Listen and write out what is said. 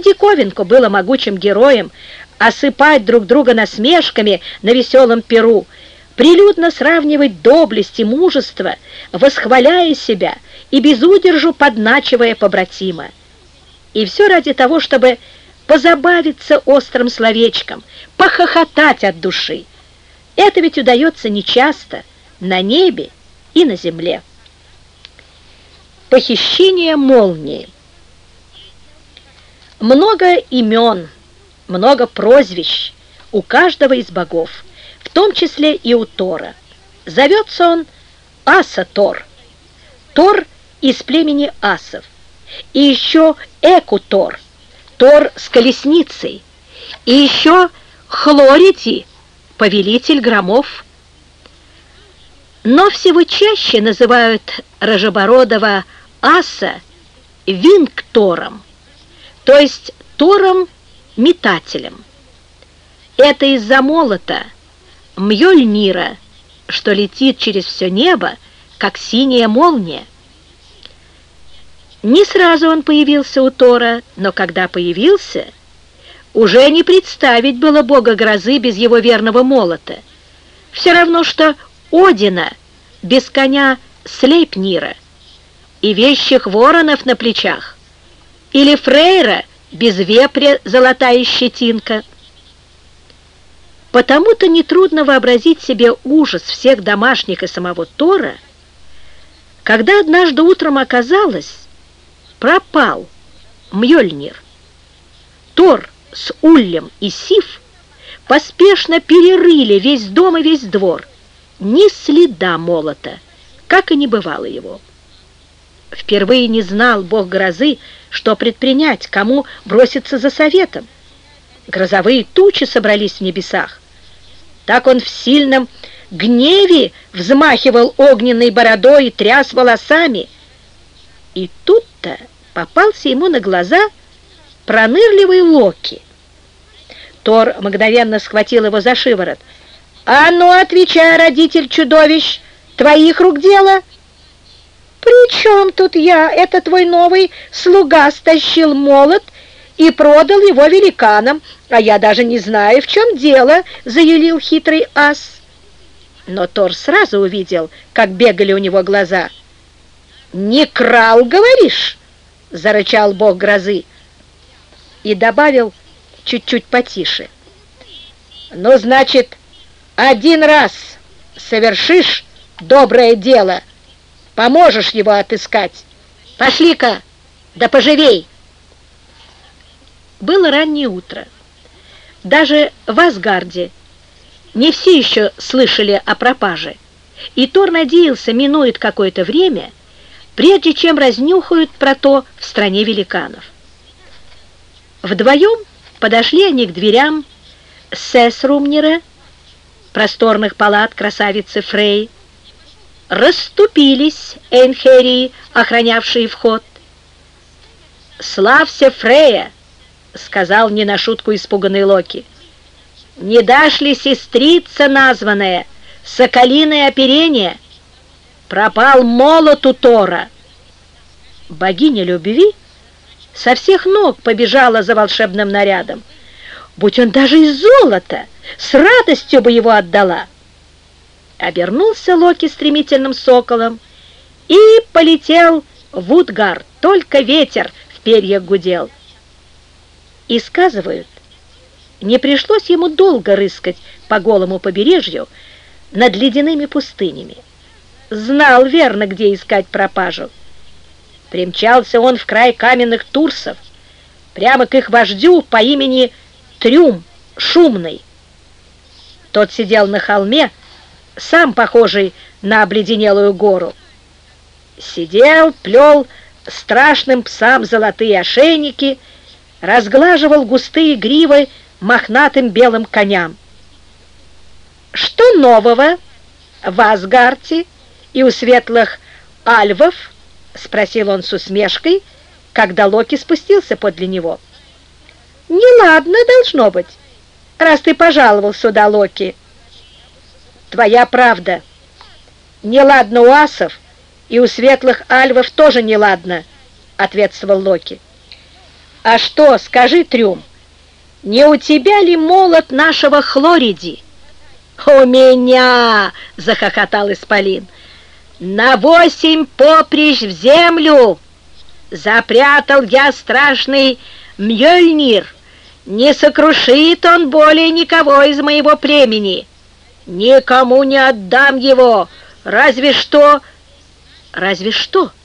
диковинку было могучим героям осыпать друг друга насмешками на веселом пиру, прилюдно сравнивать доблесть и мужество, восхваляя себя и без удержу подначивая побратима. И все ради того, чтобы позабавиться острым словечком, похохотать от души. Это ведь удается нечасто на небе и на земле. Похищение молнии. Много имен, много прозвищ у каждого из богов, в том числе и у Тора. Зовется он Аса-Тор, Тор из племени асов, и еще Эку-Тор, Тор с колесницей, и еще Хлориди, повелитель громов. Но всего чаще называют рыжебородого аса Вингтором, то есть Тором-метателем. Это из-за молота Мьёльнира, что летит через все небо, как синяя молния. Не сразу он появился у Тора, но когда появился, уже не представить было бога грозы без его верного молота. Все равно, что Одина без коня Слейпнира и вещих воронов на плечах, или Фрейра без вепря золотая щетинка. Потому-то нетрудно вообразить себе ужас всех домашних и самого Тора, когда однажды утром оказалось, пропал Мьёльнир. Тор с Уллем и Сиф поспешно перерыли весь дом и весь двор. Ни следа молота, как и не бывало его. Впервые не знал бог грозы, что предпринять, кому броситься за советом. Грозовые тучи собрались в небесах. Так он в сильном гневе взмахивал огненной бородой и тряс волосами. И тут-то попался ему на глаза пронырливый Локи. Тор мгновенно схватил его за шиворот. «А ну, отвечай, родитель чудовищ, твоих рук дело!» «При чем тут я? Это твой новый слуга стащил молот и продал его великанам, а я даже не знаю, в чем дело», — заявил хитрый ас. Но Тор сразу увидел, как бегали у него глаза. «Не крал, говоришь?» — зарычал бог грозы и добавил чуть-чуть потише. «Ну, значит, один раз совершишь доброе дело, поможешь его отыскать. Пошли-ка, да поживей!» Было раннее утро. Даже в Асгарде не все еще слышали о пропаже, и Тор надеялся, минует какое-то время, прежде чем разнюхают про то в стране великанов. Вдвоем подошли они к дверям Сесрумнира, просторных палат красавицы Фрей. Расступились Эйнхерии, охранявшие вход. «Славься, Фрея!» — сказал не на шутку испуганный Локи. «Не дашь ли, сестрица названная, соколиное оперение? Пропал молот у Тора!» Богиня любви со всех ног побежала за волшебным нарядом. Будь он даже из золота, с радостью бы его отдала. Обернулся Локи стремительным соколом и полетел в Утгард, только ветер в перьях гудел. И сказывают, не пришлось ему долго рыскать по голому побережью над ледяными пустынями. Знал верно, где искать пропажу. Примчался он в край каменных турсов, прямо к их вождю по имени Трюм Шумный. Тот сидел на холме, сам похожий на обледенелую гору. Сидел, плел страшным псам золотые ошейники, разглаживал густые гривы мохнатым белым коням. «Что нового в Асгарде и у светлых альвов?» — спросил он с усмешкой, когда Локи спустился подле него. «Неладно должно быть, раз ты пожаловал сюда, Локи». «Твоя правда. Неладно у асов, и у светлых альвов тоже неладно», — ответствовал Локи. А что, скажи, Трюм, не у тебя ли молот нашего Хлориди? У меня, захохотал Исполин, на 8 поприщ в землю запрятал я страшный Мьёльнир. Не сокрушит он более никого из моего племени. Никому не отдам его, разве что... Разве что?